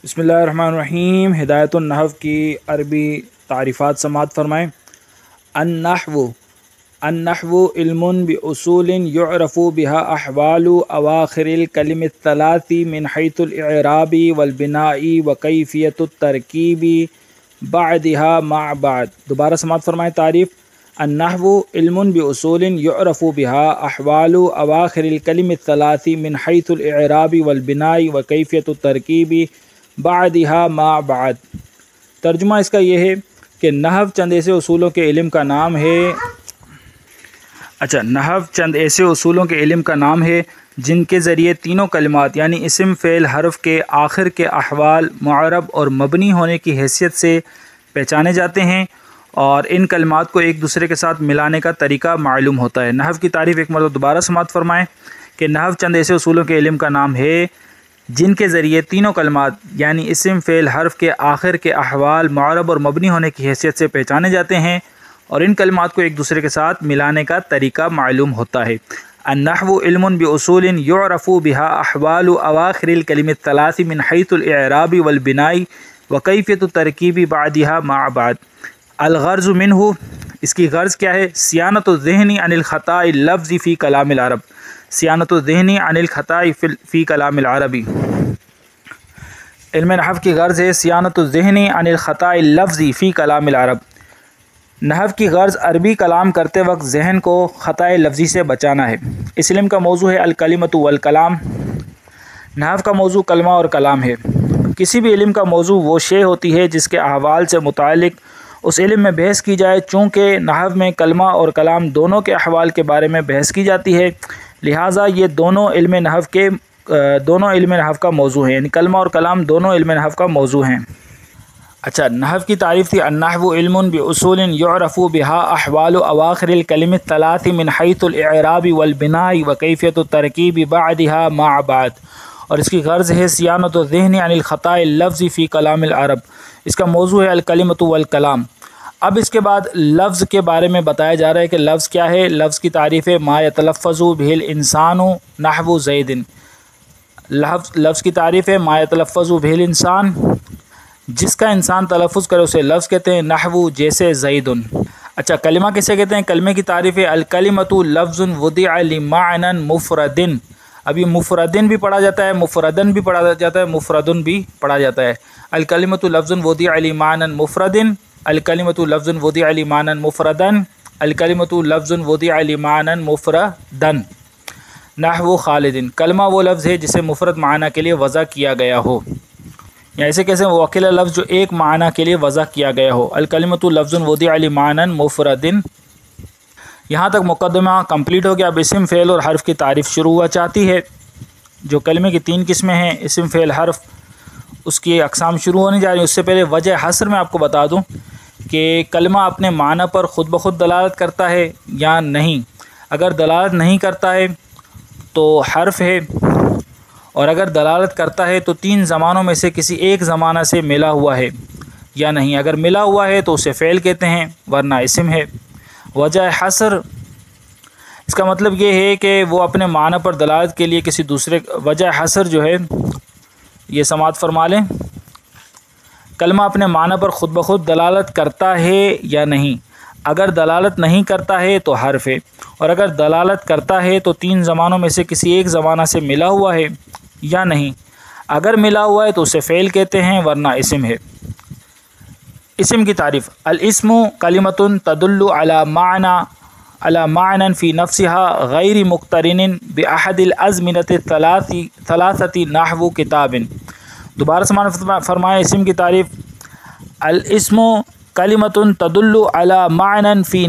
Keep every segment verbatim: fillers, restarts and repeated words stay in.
بسم اللہ الرحمن الرحیم۔ ہدایت النحو کی عربی تعریفات سماعت فرمائیں۔ النحو النحو علم باصول يعرف بها احوال اواخر الکلم الثلاث من حيث الاعراب والبناء وکیفیت الترکیب بعدها مع بعد۔ دوبارہ سماعت فرمائیں تعریف۔ النحو علم باصول يعرف بها احوال اواخر الکلم الثلاث من حيث الاعراب والبناء وکیفیت الترکیب بعدها مع بعد۔ ترجمہ اس کا یہ ہے کہ نحو چند ایسے اصولوں کے علم کا نام ہے اچھا نحو چند ایسے اصولوں کے علم کا نام ہے جن کے ذریعے تینوں کلمات یعنی اسم فعل حرف کے آخر کے احوال معرب اور مبنی ہونے کی حیثیت سے پہچانے جاتے ہیں اور ان کلمات کو ایک دوسرے کے ساتھ ملانے کا طریقہ معلوم ہوتا ہے۔ نحو کی تعریف ایک مرتبہ دوبارہ سماعت فرمائیں کہ نحو چند ایسے اصولوں کے علم کا نام ہے جن کے ذریعے تینوں کلمات یعنی اسم فعل حرف کے آخر کے احوال معرب اور مبنی ہونے کی حیثیت سے پہچانے جاتے ہیں اور ان کلمات کو ایک دوسرے کے ساتھ ملانے کا طریقہ معلوم ہوتا ہے۔ النحو علم باصول يعرف بها احوال اواخر الکلم الثلاث من حيث الاعراب والبناء وکیفیت الترکیب بعدها مع بعد۔ الغرض منہ اس کی غرض کیا ہے؟ صیانت الذہن عن الخطاء اللفظی فی کلام العرب۔ صیانت الذہن عن الخطاء فی کلام العربی۔ علم نحو کی غرض ہے صیانت الذہن عن الخطاء اللفظی فی کلام العرب۔ نحو کی غرض عربی کلام کرتے وقت ذہن کو خطا لفظی سے بچانا ہے۔ اس علم کا موضوع ہے الکلمۃ والکلام۔ نحو کا موضوع کلمہ اور کلام ہے۔ کسی بھی علم کا موضوع وہ شے ہوتی ہے جس کے احوال سے متعلق اس علم میں بحث کی جائے۔ چونکہ نحو میں کلمہ اور کلام دونوں کے احوال کے بارے میں بحث کی جاتی ہے، لہٰذا یہ دونوں علم نحو کے دونوں علم نحو کا موضوع ہیں، یعنی کلمہ اور کلام دونوں علم نحو کا موضوع ہیں۔ اچھا نحو کی تعریف تھی النحو علم باصول يعرف بها احوال اواخر الکلم الثلاث من حيث الاعراب والبناء وکیفیت الترکیب بعدها مع بعد، اور اس کی غرض ہے صیانت الذہن عن الخطاء اللفظی فی کلام العرب۔ اس کا موضوع ہے الکلمۃ والکلام۔ اب اس کے بعد لفظ کے بارے میں بتایا جا رہا ہے کہ لفظ کیا ہے۔ لفظ کی تعریف ہے ما یتلفظ به الانسان نحو زید۔ لفظ لفظ کی تعریف ہے ما یتلفظ به الانسان، جس کا انسان تلفظ کرے اسے لفظ کہتے ہیں، نحو جیسے زید۔ اچھا کلمہ کسے کہتے ہیں؟ کلمے کی تعریف ہے الکلمۃ لفظ وضع لمعنى مفرد۔ اب یہ مفردن بھی پڑھا جاتا ہے، مفردن بھی پڑھا جاتا ہے، مفردن بھی پڑھا جاتا ہے۔ الکلمۃ لفظ وضع لمعنى مفرد، الکلمۃ لفظ وضع لمعنى مفردن، الکلمۃ لفظ وضع لمعنى مفردن۔ نحو خالد، کلمہ وہ لفظ ہے جسے مفرد معنی کے لیے وضع کیا گیا ہو، یا ایسے کیسے وہ اکیلا لفظ جو ایک معنی کے لیے وضع کیا گیا ہو۔ الکلمۃ لفظ وضع لمعنى مفردن۔ یہاں تک مقدمہ کمپلیٹ ہو گیا۔ اب اسم فعل اور حرف کی تعریف شروع ہوا چاہتی ہے۔ جو کلمے کی تین قسمیں ہیں اسم فعل حرف، اس کی اقسام شروع ہونے جا رہی ہیں۔ اس سے پہلے وجہ حصر میں آپ کو بتا دوں کہ کلمہ اپنے معنی پر خود بخود دلالت کرتا ہے یا نہیں۔ اگر دلالت نہیں کرتا ہے تو حرف ہے، اور اگر دلالت کرتا ہے تو تین زمانوں میں سے کسی ایک زمانہ سے ملا ہوا ہے یا نہیں۔ اگر ملا ہوا ہے تو اسے فعل کہتے ہیں ورنہ اسم ہے۔ وجہ حصر اس کا مطلب یہ ہے کہ وہ اپنے معنی پر دلالت کے لیے کسی دوسرے وجہ حصر جو ہے یہ سماعت فرما لیں۔ کلمہ اپنے معنی پر خود بخود دلالت کرتا ہے یا نہیں۔ اگر دلالت نہیں کرتا ہے تو حرف ہے، اور اگر دلالت کرتا ہے تو تین زمانوں میں سے کسی ایک زمانہ سے ملا ہوا ہے یا نہیں۔ اگر ملا ہوا ہے تو اسے فعل کہتے ہیں ورنہ اسم ہے۔ اسم کی تعریف الاسم کلمۃ تدل علی معنی علی معنی فی نفسها غیر مقترن باحد الازمنۃ الثلاثۃ نحو کتاب۔ دوبارہ سماعت فرمائے اسم کی تعریف الاسم کلمۃ تدل علی معنی فی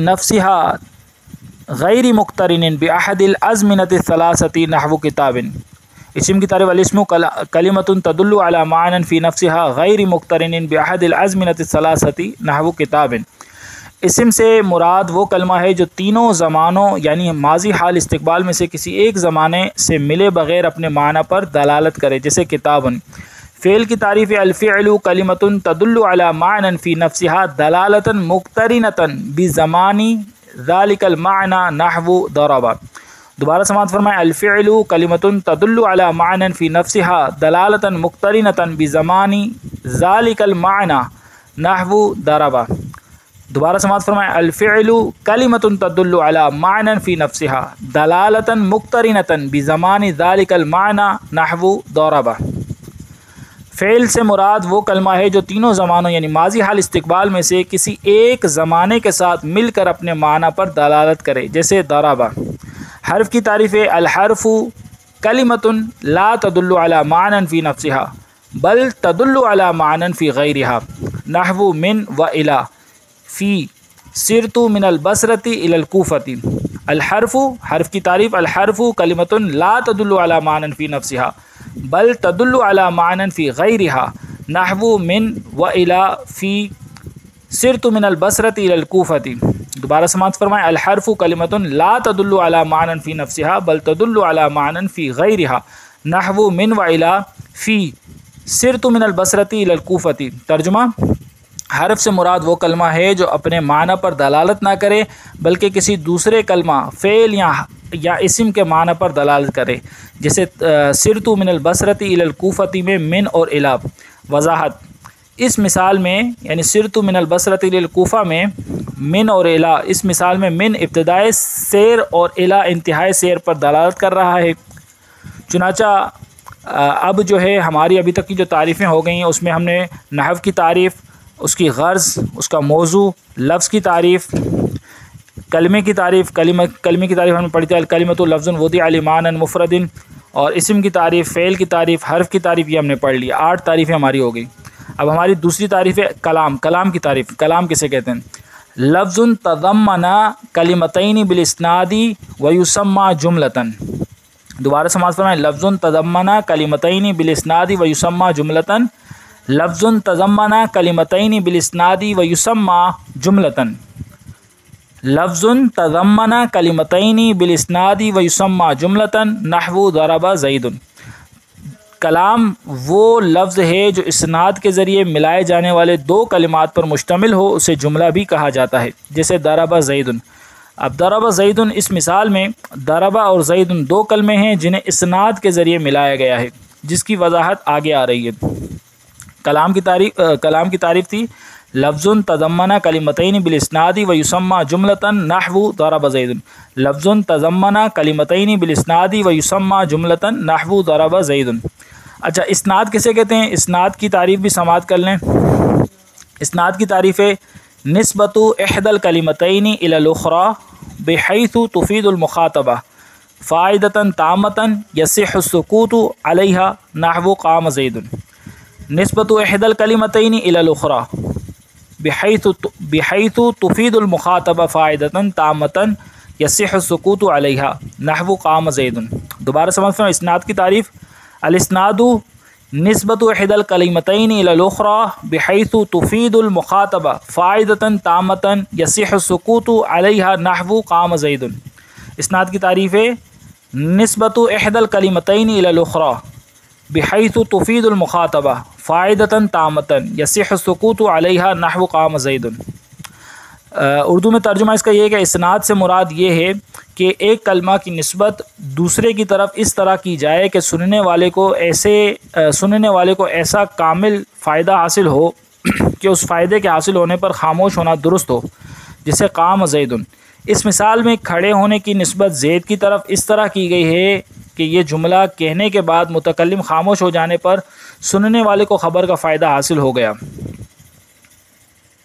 نفسها غیر مقترن باحد الازمنۃ الثلاثۃ نحو کتاب۔ اسم کی تعریف الاسم کلمۃ تدل علی معنی فی نفسها غیر مقترن باحد الازمنۃ الثلاثۃ نحو کتاب۔ اسم سے مراد وہ کلمہ ہے جو تینوں زمانوں یعنی ماضی، حال، استقبال میں سے کسی ایک زمانے سے ملے بغیر اپنے معنی پر دلالت کرے، جیسے کتابن۔ فعل کی تعریف الفعل کلمۃ تدل علی معنی فی نفسها دلالۃ مقترنۃ بزمان ذلک المعنی نحو ضرب۔ دوبارہ سماعت فرمائیں الفعل کلمۃ تدل علی معنی فی نفسها دلالۃ مقترنۃ بزمان ذلک المعنی نحو ضرب. دوبارہ سماعت فرمائیں الفعل کلمۃ تدل علی معنی فی نفسها دلالۃ مقترنۃ بزمان ذلک المعنی نحو ضرب. فعل سے مراد وہ کلمہ ہے جو تینوں زمانوں یعنی ماضی حال استقبال میں سے کسی ایک زمانے کے ساتھ مل کر اپنے معنی پر دلالت کرے، جیسے ضرب. حرف کی تعریف ہے الحرف کلمۃ لا تدل علی معنی فی نفسها بل تدل علی معنی فی غیرها نحو من و الی فی سرت من البصرۃ الی الکوفۃ. الحرف حرف کی تعریف الحرف کلمۃ لا تدل علی معنی فی نفسها بل تدل علی معنی فی غیرها نحو من و الی فی سرت من البصرۃ الی الکوفۃ. دوبارہ سماعت فرمائیں الحرف کلمۃ لا تدل علی معنی فی نفسها بل تدل علی معنی فی غیرها نحو من و الی فی سرت من البصرۃ الی الکوفۃ. ترجمہ: حرف سے مراد وہ کلمہ ہے جو اپنے معنی پر دلالت نہ کرے بلکہ کسی دوسرے کلمہ، فعل یا یا اسم کے معنی پر دلالت کرے، جیسے سرت من البصرۃ الی الکوفۃ میں من اور الی. وضاحت: اس مثال میں یعنی سرت من البصرۃ الی الکوفہ میں من اور الی، اس مثال میں من ابتدائے سیر اور الی انتہائی سیر پر دلالت کر رہا ہے. چنانچہ اب جو ہے ہماری ابھی تک کی جو تعریفیں ہو گئی ہیں اس میں ہم نے نحو کی تعریف، اس کی غرض، اس کا موضوع، لفظ کی تعریف، کلمے کی تعریف، کلمہ کلمے کی تعریف ہم نے پڑھی تھی الکلمۃ لفظ وضع لمعنی مفرد، اور اسم کی تعریف، فعل کی تعریف، حرف کی تعریف، یہ ہم نے پڑھ لی. آٹھ تعریفیں ہماری ہو گئی. اب ہماری دوسری تعریف ہے کلام. کلام کی تعریف. کلام کسے کہتے ہیں؟ لفظ تضمن کلمتین بالاسناد ویسمى جملۃ. دوبارہ سماعت فرمائیں لفظ تضمن کلمتین بالاسناد ویسمى جملۃ. لفظ تضمن کلمتین بالاسناد ویسمى جملۃ. لفظ تضمن کلمتین بالاسناد ویسمى جملۃ نحو ضرب زید. کلام وہ لفظ ہے جو اسناد کے ذریعے ملائے جانے والے دو کلمات پر مشتمل ہو، اسے جملہ بھی کہا جاتا ہے، جیسے ضرب زید. اب ضرب زید اس مثال میں ضرب اور زید دو کلمے ہیں جنہیں اسناد کے ذریعے ملایا گیا ہے، جس کی وضاحت آگے آ رہی ہے. کلام کی تعریف کلام کی تعریف تھی لفظ تضمن کلمتین بالاسناد ویسمى جملۃ نحو ضرب زید. لفظ تضمن کلمتین بالاسناد ویسمى جملۃ نحو ضرب زید. اچھا، اسناد کسے کہتے ہیں؟ اسناد کی تعریف بھی سماعت کر لیں. اسناد کی تعریف ہے نسبت احدى الکلمتین الی الاخرى بحیث تفید المخاطبہ فائدۃ تامۃ یصح السکوت علیہا نحو قام زید. نسبت احدى الکلمتین الی الاخرى بحیث بحیث تفید المخاطبہ فائدۃ تامۃ یصح السکوت علیہا نحو قام زید. دوبارہ سمجھ فرمائیں اسناد کی تعریف الاسناد نسبت احدى الکلمتین الی الاخرى بحیث تفید المخاطبہ فائدۃ تامۃ یصح السکوت علیہا نحو قام زید. اسناد کی تعریف ہے نسبت احدى الکلمتین الی الاخرى بحیث تفید المخاطبہ فائدۃ تامۃ یصح السکوت علیہا نحو قام زید. اردو میں ترجمہ اس کا یہ ہے کہ اسناد سے مراد یہ ہے کہ ایک کلمہ کی نسبت دوسرے کی طرف اس طرح کی جائے کہ سننے والے کو ایسے سننے والے کو ایسا کامل فائدہ حاصل ہو کہ اس فائدے کے حاصل ہونے پر خاموش ہونا درست ہو، جسے قام زید. اس مثال میں کھڑے ہونے کی نسبت زید کی طرف اس طرح کی گئی ہے کہ یہ جملہ کہنے کے بعد متکلم خاموش ہو جانے پر سننے والے کو خبر کا فائدہ حاصل ہو گیا.